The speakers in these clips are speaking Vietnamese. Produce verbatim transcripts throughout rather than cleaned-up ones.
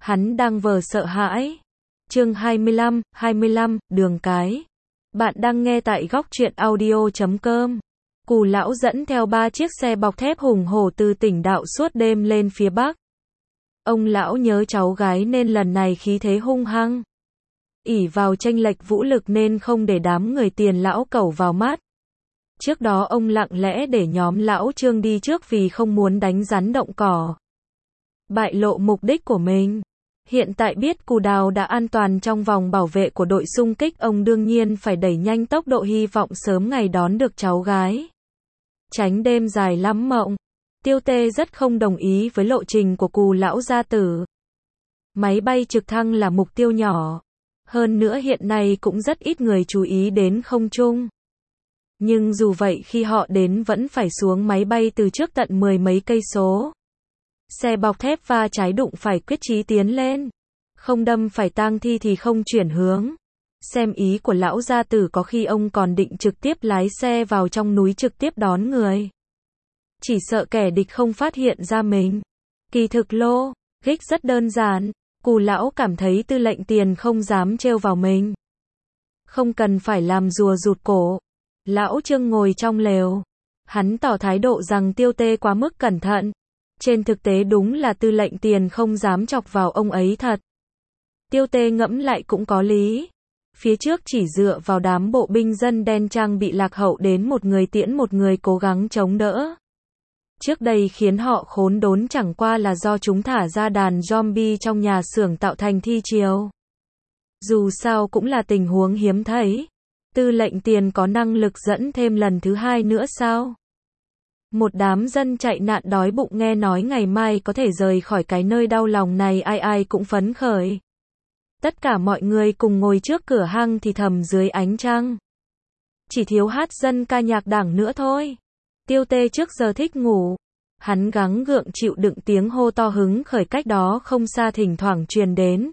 Hắn đang vờ sợ hãi. Chương hai mươi lăm, hai mươi lăm, đường cái. Bạn đang nghe tại góc truyện audio chấm com. Cù lão dẫn theo ba chiếc xe bọc thép hùng hổ từ tỉnh đạo suốt đêm lên phía Bắc. Ông lão nhớ cháu gái nên lần này khí thế hung hăng. Ỷ vào chênh lệch vũ lực nên không để đám người Tiền lão cẩu vào mắt. Trước đó ông lặng lẽ để nhóm lão Trương đi trước vì không muốn đánh rắn động cỏ. Bại lộ mục đích của mình. Hiện tại biết Cù Đào đã an toàn trong vòng bảo vệ của đội xung kích, ông đương nhiên phải đẩy nhanh tốc độ hy vọng sớm ngày đón được cháu gái. Tránh đêm dài lắm mộng. Tiêu Tê rất không đồng ý với lộ trình của Cù lão gia tử. Máy bay trực thăng là mục tiêu nhỏ. Hơn nữa hiện nay cũng rất ít người chú ý đến không trung. Nhưng dù vậy khi họ đến vẫn phải xuống máy bay từ trước tận mười mấy cây số. Xe bọc thép va trái đụng phải quyết chí tiến lên. Không đâm phải tang thi thì không chuyển hướng. Xem ý của lão gia tử, có khi ông còn định trực tiếp lái xe vào trong núi trực tiếp đón người. Chỉ sợ kẻ địch không phát hiện ra mình. Kỳ thực lô, gích rất đơn giản. Cù lão cảm thấy tư lệnh Tiền không dám trêu vào mình. Không cần phải làm rùa rụt cổ. Lão Trương ngồi trong lều. Hắn tỏ thái độ rằng Tiêu Tê quá mức cẩn thận. Trên thực tế đúng là tư lệnh Tiền không dám chọc vào ông ấy thật. Tiêu Tê ngẫm lại cũng có lý. Phía trước chỉ dựa vào đám bộ binh dân đen trang bị lạc hậu đến một người tiễn một người cố gắng chống đỡ. Trước đây khiến họ khốn đốn chẳng qua là do chúng thả ra đàn zombie trong nhà xưởng tạo thành thi chiều. Dù sao cũng là tình huống hiếm thấy. Tư lệnh Tiền có năng lực dẫn thêm lần thứ hai nữa sao? Một đám dân chạy nạn đói bụng nghe nói ngày mai có thể rời khỏi cái nơi đau lòng này, ai ai cũng phấn khởi. Tất cả mọi người cùng ngồi trước cửa hang thì thầm dưới ánh trăng. Chỉ thiếu hát dân ca nhạc đảng nữa thôi. Tiêu Tê trước giờ thích ngủ. Hắn gắng gượng chịu đựng tiếng hô to hứng khởi cách đó không xa thỉnh thoảng truyền đến.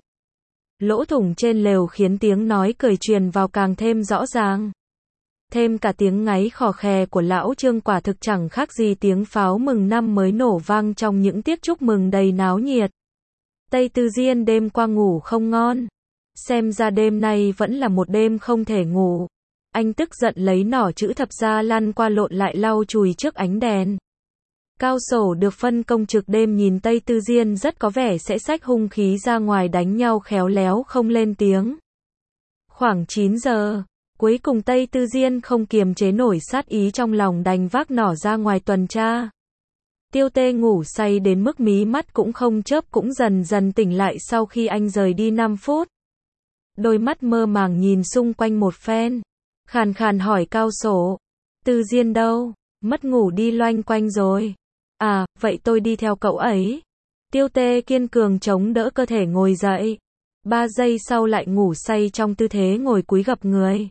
Lỗ thủng trên lều khiến tiếng nói cười truyền vào càng thêm rõ ràng. Thêm cả tiếng ngáy khò khè của lão Trương, quả thực chẳng khác gì tiếng pháo mừng năm mới nổ vang trong những tiết chúc mừng đầy náo nhiệt. Tây Tư Diên đêm qua ngủ không ngon. Xem ra đêm nay vẫn là một đêm không thể ngủ. Anh tức giận lấy nỏ chữ thập ra lăn qua lộn lại lau chùi trước ánh đèn. Cao Sổ được phân công trực đêm nhìn Tây Tư Diên rất có vẻ sẽ xách hung khí ra ngoài đánh nhau, khéo léo không lên tiếng. Khoảng chín giờ, cuối cùng Tây Tư Diên không kiềm chế nổi sát ý trong lòng đành vác nỏ ra ngoài tuần tra. Tiêu Tê ngủ say đến mức mí mắt cũng không chớp cũng dần dần tỉnh lại sau khi anh rời đi năm phút. Đôi mắt mơ màng nhìn xung quanh một phen. Khàn khàn hỏi Cao Sổ. Tư Diên đâu? Mất ngủ đi loanh quanh rồi. À, vậy tôi đi theo cậu ấy. Tiêu Tê kiên cường chống đỡ cơ thể ngồi dậy. Ba giây sau lại ngủ say trong tư thế ngồi cúi gập người.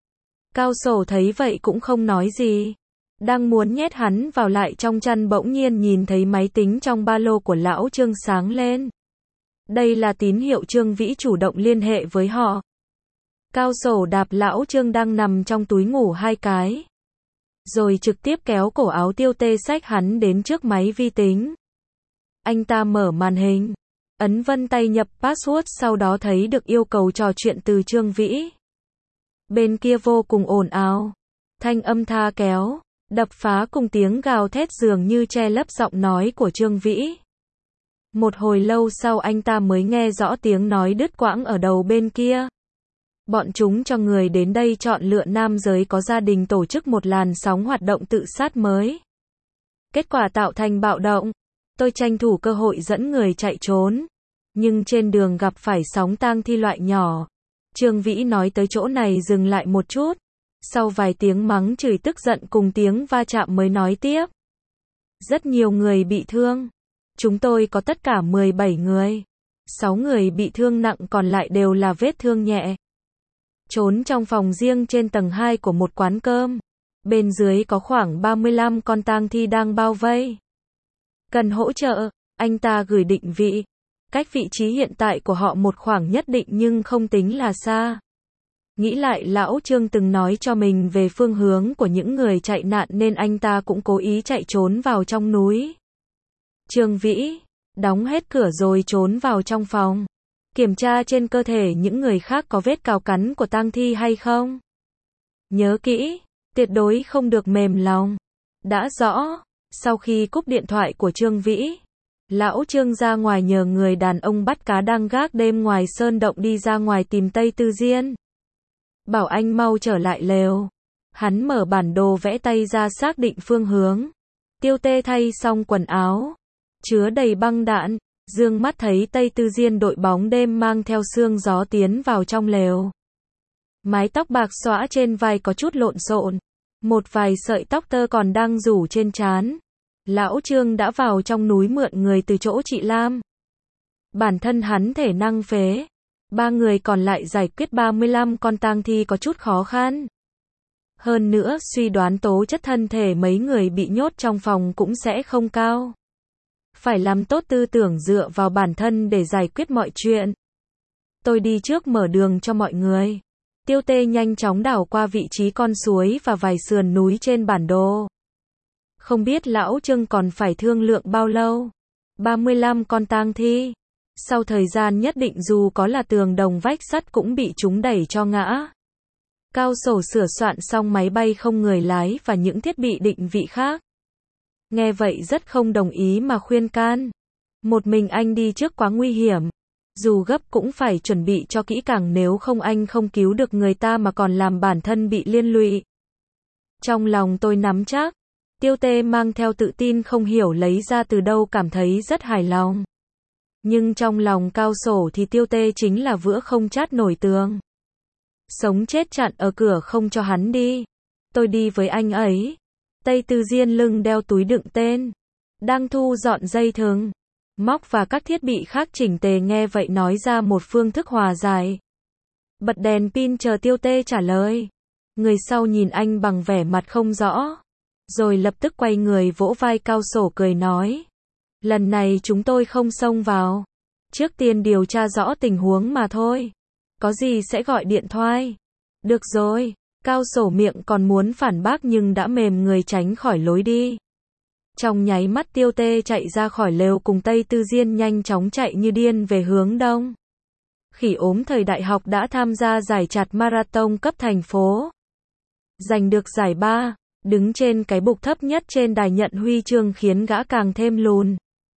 Cao Sổ thấy vậy cũng không nói gì. Đang muốn nhét hắn vào lại trong chăn, bỗng nhiên nhìn thấy máy tính trong ba lô của lão Trương sáng lên. Đây là tín hiệu Trương Vĩ chủ động liên hệ với họ. Cao Sổ đạp lão Trương đang nằm trong túi ngủ hai cái. Rồi trực tiếp kéo cổ áo Tiêu Tê xách hắn đến trước máy vi tính. Anh ta mở màn hình. Ấn vân tay nhập password, sau đó thấy được yêu cầu trò chuyện từ Trương Vĩ. Bên kia vô cùng ồn ào. Thanh âm tha kéo, đập phá cùng tiếng gào thét dường như che lấp giọng nói của Trương Vĩ. Một hồi lâu sau anh ta mới nghe rõ tiếng nói đứt quãng ở đầu bên kia. Bọn chúng cho người đến đây chọn lựa nam giới có gia đình tổ chức một làn sóng hoạt động tự sát mới. Kết quả tạo thành bạo động. Tôi tranh thủ cơ hội dẫn người chạy trốn. Nhưng trên đường gặp phải sóng tang thi loại nhỏ. Trương Vĩ nói tới chỗ này dừng lại một chút. Sau vài tiếng mắng chửi tức giận cùng tiếng va chạm mới nói tiếp. Rất nhiều người bị thương. Chúng tôi có tất cả mười bảy người. sáu người bị thương nặng, còn lại đều là vết thương nhẹ. Trốn trong phòng riêng trên tầng hai của một quán cơm. Bên dưới có khoảng ba mươi lăm con tang thi đang bao vây. Cần hỗ trợ, anh ta gửi định vị. Cách vị trí hiện tại của họ một khoảng nhất định nhưng không tính là xa. Nghĩ lại lão Trương từng nói cho mình về phương hướng của những người chạy nạn nên anh ta cũng cố ý chạy trốn vào trong núi. Trương Vĩ, đóng hết cửa rồi trốn vào trong phòng. Kiểm tra trên cơ thể những người khác có vết cào cắn của tang thi hay không. Nhớ kỹ, tuyệt đối không được mềm lòng. Đã rõ, sau khi cúp điện thoại của Trương Vĩ, lão Trương ra ngoài nhờ người đàn ông bắt cá đang gác đêm ngoài sơn động đi ra ngoài tìm Tây Tư Diên. Bảo anh mau trở lại lều. Hắn mở bản đồ vẽ tay ra xác định phương hướng. Tiêu Tê thay xong quần áo, chứa đầy băng đạn, dương mắt thấy Tây Tư Diên đội bóng đêm mang theo sương gió tiến vào trong lều. Mái tóc bạc xõa trên vai có chút lộn xộn, một vài sợi tóc tơ còn đang rủ trên trán. Lão Trương đã vào trong núi mượn người từ chỗ chị Lam. Bản thân hắn thể năng phế, ba người còn lại giải quyết ba mươi lăm con tang thi có chút khó khăn. Hơn nữa suy đoán tố chất thân thể mấy người bị nhốt trong phòng cũng sẽ không cao. Phải làm tốt tư tưởng dựa vào bản thân để giải quyết mọi chuyện. Tôi đi trước mở đường cho mọi người. Tiêu Tê nhanh chóng đảo qua vị trí con suối và vài sườn núi trên bản đồ. Không biết lão Trương còn phải thương lượng bao lâu. ba mươi lăm con tang thi. Sau thời gian nhất định dù có là tường đồng vách sắt cũng bị chúng đẩy cho ngã. Cao Sổ sửa soạn xong máy bay không người lái và những thiết bị định vị khác. Nghe vậy rất không đồng ý mà khuyên can. Một mình anh đi trước quá nguy hiểm. Dù gấp cũng phải chuẩn bị cho kỹ càng nếu không anh không cứu được người ta mà còn làm bản thân bị liên lụy. Trong lòng tôi nắm chắc. Tiêu Tê mang theo tự tin không hiểu lấy ra từ đâu cảm thấy rất hài lòng. Nhưng trong lòng Cao Sổ thì Tiêu Tê chính là vữa không chát nổi tường. Sống chết chặn ở cửa không cho hắn đi. Tôi đi với anh ấy. Tây Tư Diên lưng đeo túi đựng tên. Đang thu dọn dây thừng, móc và các thiết bị khác chỉnh tề nghe vậy nói ra một phương thức hòa giải. Bật đèn pin chờ Tiêu Tê trả lời. Người sau nhìn anh bằng vẻ mặt không rõ. Rồi lập tức quay người vỗ vai Cao Sổ cười nói. Lần này chúng tôi không xông vào. Trước tiên điều tra rõ tình huống mà thôi. Có gì sẽ gọi điện thoại. Được rồi. Cao Sổ miệng còn muốn phản bác nhưng đã mềm người tránh khỏi lối đi. Trong nháy mắt Tiêu Tê chạy ra khỏi lều cùng Tây Tư Diên nhanh chóng chạy như điên về hướng đông. Khỉ ốm thời đại học đã tham gia giải chặt marathon cấp thành phố. Giành được giải ba, đứng trên cái bục thấp nhất trên đài nhận huy chương khiến gã càng thêm lùn.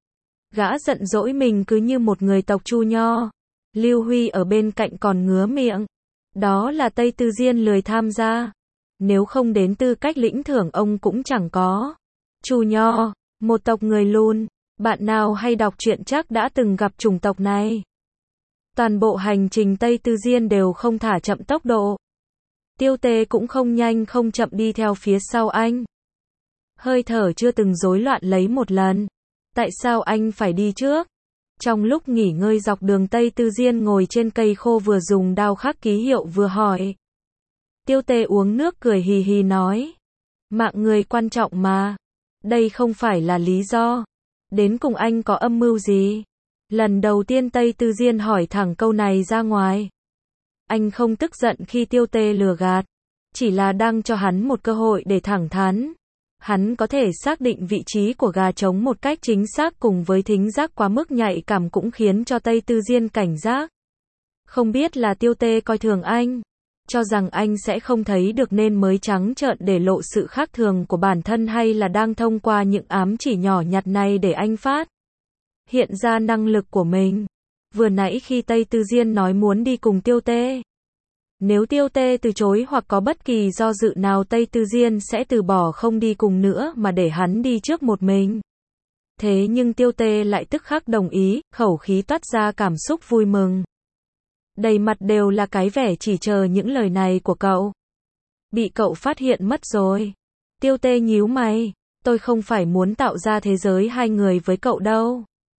Gã giận dỗi mình cứ như một người tộc Chu Nho. Lưu Huy ở bên cạnh còn ngứa miệng. Đó là Tây Tư Diên lười tham gia. Nếu không đến tư cách lĩnh thưởng ông cũng chẳng có. Chu Nho, một tộc người lùn. Bạn nào hay đọc truyện chắc đã từng gặp chủng tộc này. Toàn bộ hành trình Tây Tư Diên đều không thả chậm tốc độ. Tiêu Tê cũng không nhanh không chậm đi theo phía sau anh. Hơi thở chưa từng rối loạn lấy một lần. Tại sao anh phải đi trước? Trong lúc nghỉ ngơi dọc đường Tây Tư Diên ngồi trên cây khô vừa dùng đao khắc ký hiệu vừa hỏi. Tiêu Tê uống nước cười hì hì nói. Mạng người quan trọng mà. Đây không phải là lý do. Đến cùng anh có âm mưu gì? Lần đầu tiên Tây Tư Diên hỏi thẳng câu này ra ngoài. Anh không tức giận khi Tiêu Tê lừa gạt. Chỉ là đang cho hắn một cơ hội để thẳng thắn. Hắn có thể xác định vị trí của gà trống một cách chính xác cùng với thính giác quá mức nhạy cảm cũng khiến cho Tây Tư Diên cảnh giác. Không biết là Tiêu Tê coi thường anh. Cho rằng anh sẽ không thấy được nên mới trắng trợn để lộ sự khác thường của bản thân hay là đang thông qua những ám chỉ nhỏ nhặt này để anh phát hiện ra năng lực của mình. Vừa nãy khi Tây Tư Diên nói muốn đi cùng Tiêu Tê. Nếu Tiêu Tê từ chối hoặc có bất kỳ do dự nào Tây Tư Diên sẽ từ bỏ không đi cùng nữa mà để hắn đi trước một mình. Thế nhưng Tiêu Tê lại tức khắc đồng ý, khẩu khí toát ra cảm xúc vui mừng. Đầy mặt đều là cái vẻ chỉ chờ những lời này của cậu. Bị cậu phát hiện mất rồi. Tiêu Tê nhíu mày, tôi không phải muốn tạo ra thế giới hai người với cậu đâu.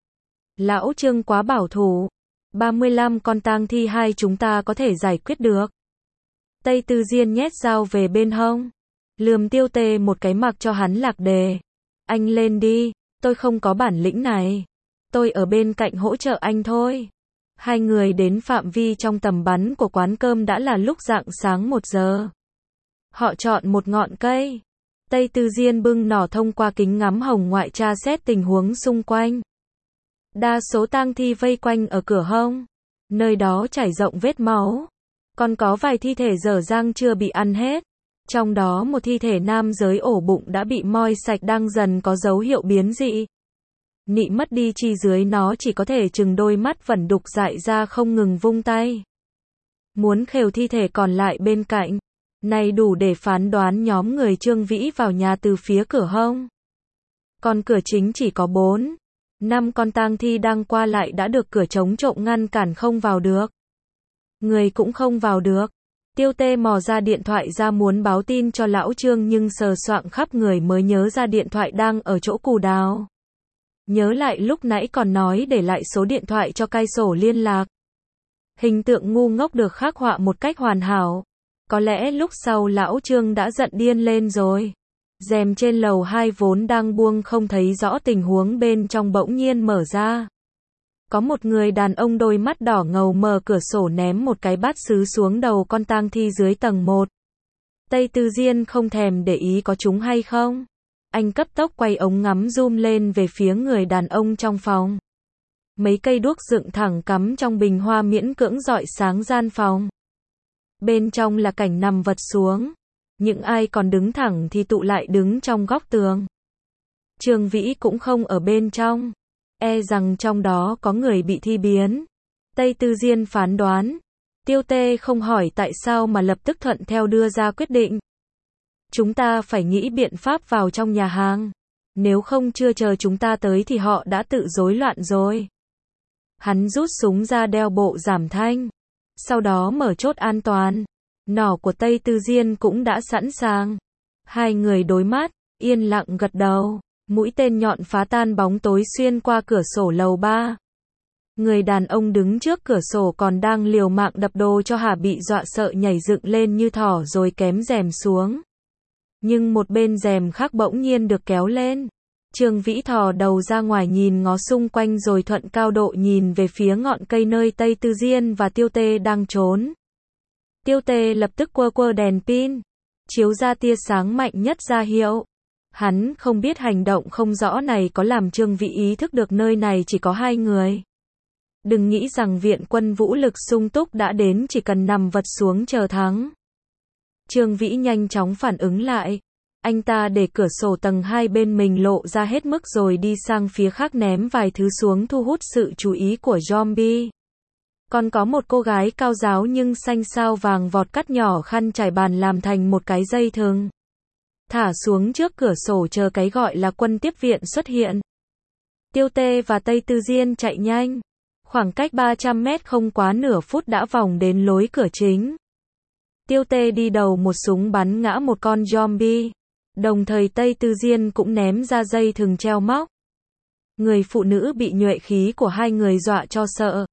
Lão Trương quá bảo thủ. ba mươi lăm con tang thi hai chúng ta có thể giải quyết được. Tây Tư Diên nhét dao về bên hông. Lườm Tiêu Tê một cái mặc cho hắn lạc đề. Anh lên đi, tôi không có bản lĩnh này. Tôi ở bên cạnh hỗ trợ anh thôi. Hai người đến phạm vi trong tầm bắn của quán cơm đã là lúc rạng sáng một giờ. Họ chọn một ngọn cây. Tây Tư Diên bưng nỏ thông qua kính ngắm hồng ngoại tra xét tình huống xung quanh. Đa số tang thi vây quanh ở cửa hông. Nơi đó trải rộng vết máu. Còn có vài thi thể dở dang chưa bị ăn hết. Trong đó một thi thể nam giới ổ bụng đã bị moi sạch đang dần có dấu hiệu biến dị. Nị mất đi chi dưới nó chỉ có thể chừng đôi mắt vẫn đục dại ra không ngừng vung tay. Muốn khều thi thể còn lại bên cạnh. Này đủ để phán đoán nhóm người Trương Vĩ vào nhà từ phía cửa hông. Còn cửa chính chỉ có bốn, năm con tang thi đang qua lại đã được cửa chống trộm ngăn cản không vào được. Người cũng không vào được. Tiêu Tê mò ra điện thoại ra muốn báo tin cho lão Trương nhưng sờ soạng khắp người mới nhớ ra điện thoại đang ở chỗ Cù Đào. Nhớ lại lúc nãy còn nói để lại số điện thoại cho cai sổ liên lạc. Hình tượng ngu ngốc được khắc họa một cách hoàn hảo. Có lẽ lúc sau lão Trương đã giận điên lên rồi. Rèm trên lầu hai vốn đang buông không thấy rõ tình huống bên trong bỗng nhiên mở ra. Có một người đàn ông đôi mắt đỏ ngầu mở cửa sổ ném một cái bát sứ xuống đầu con tang thi dưới tầng một. Tây Tư Diên không thèm để ý có chúng hay không. Anh cấp tốc quay ống ngắm zoom lên về phía người đàn ông trong phòng. Mấy cây đuốc dựng thẳng cắm trong bình hoa miễn cưỡng rọi sáng gian phòng. Bên trong là cảnh nằm vật xuống. Những ai còn đứng thẳng thì tụ lại đứng trong góc tường. Trương Vĩ cũng không ở bên trong. E rằng trong đó có người bị thi biến. Tây Tư Diên phán đoán. Tiêu Tê không hỏi tại sao mà lập tức thuận theo đưa ra quyết định. Chúng ta phải nghĩ biện pháp vào trong nhà hàng. Nếu không chưa chờ chúng ta tới thì họ đã tự rối loạn rồi. Hắn rút súng ra đeo bộ giảm thanh. Sau đó mở chốt an toàn. Nỏ của Tây Tư Diên cũng đã sẵn sàng. Hai người đối mắt, yên lặng gật đầu. Mũi tên nhọn phá tan bóng tối xuyên qua cửa sổ lầu ba. Người đàn ông đứng trước cửa sổ còn đang liều mạng đập đồ cho Hà bị dọa sợ nhảy dựng lên như thỏ rồi kém rèm xuống. Nhưng một bên rèm khác bỗng nhiên được kéo lên. Trương Vĩ thò đầu ra ngoài nhìn ngó xung quanh rồi thuận cao độ nhìn về phía ngọn cây nơi Tây Tư Diên và Tiêu Tê đang trốn. Tiêu Tê lập tức quơ quơ đèn pin, chiếu ra tia sáng mạnh nhất ra hiệu. Hắn không biết hành động không rõ này có làm Trương Vĩ ý thức được nơi này chỉ có hai người. Đừng nghĩ rằng viện quân vũ lực sung túc đã đến chỉ cần nằm vật xuống chờ thắng. Trương Vĩ nhanh chóng phản ứng lại. Anh ta để cửa sổ tầng hai bên mình lộ ra hết mức rồi đi sang phía khác ném vài thứ xuống thu hút sự chú ý của zombie. Còn có một cô gái cao ráo nhưng xanh sao vàng vọt cắt nhỏ khăn trải bàn làm thành một cái dây thừng. Thả xuống trước cửa sổ chờ cái gọi là quân tiếp viện xuất hiện. Tiêu Tê và Tây Tư Diên chạy nhanh. Khoảng cách ba trăm mét không quá nửa phút đã vòng đến lối cửa chính. Tiêu Tê đi đầu một súng bắn ngã một con zombie. Đồng thời Tây Tư Diên cũng ném ra dây thừng treo móc. Người phụ nữ bị nhuệ khí của hai người dọa cho sợ.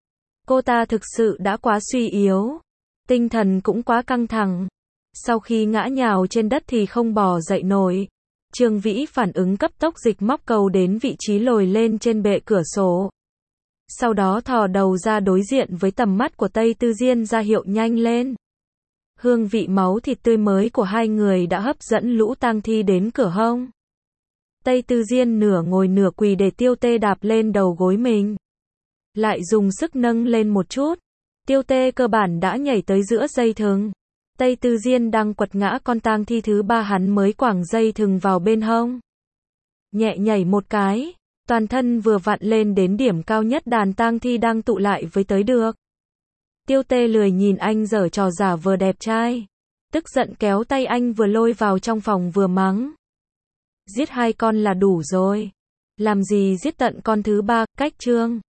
Cô ta thực sự đã quá suy yếu. Tinh thần cũng quá căng thẳng. Sau khi ngã nhào trên đất thì không bò dậy nổi. Trương Vĩ phản ứng cấp tốc dịch móc cầu đến vị trí lồi lên trên bệ cửa sổ. Sau đó thò đầu ra đối diện với tầm mắt của Tây Tư Diên ra hiệu nhanh lên. Hương vị máu thịt tươi mới của hai người đã hấp dẫn lũ tang thi đến cửa hông. Tây Tư Diên nửa ngồi nửa quỳ để Tiêu Tê đạp lên đầu gối mình. Lại dùng sức nâng lên một chút. Tiêu Tê cơ bản đã nhảy tới giữa dây thừng. Tây Tư Diên đang quật ngã con tang thi thứ ba hắn mới quẳng dây thừng vào bên hông. Nhẹ nhảy một cái. Toàn thân vừa vặn lên đến điểm cao nhất đàn tang thi đang tụ lại với tới được. Tiêu Tê lười nhìn anh giở trò giả vờ đẹp trai. Tức giận kéo tay anh vừa lôi vào trong phòng vừa mắng. Giết hai con là đủ rồi. Làm gì giết tận con thứ ba, cách Trương.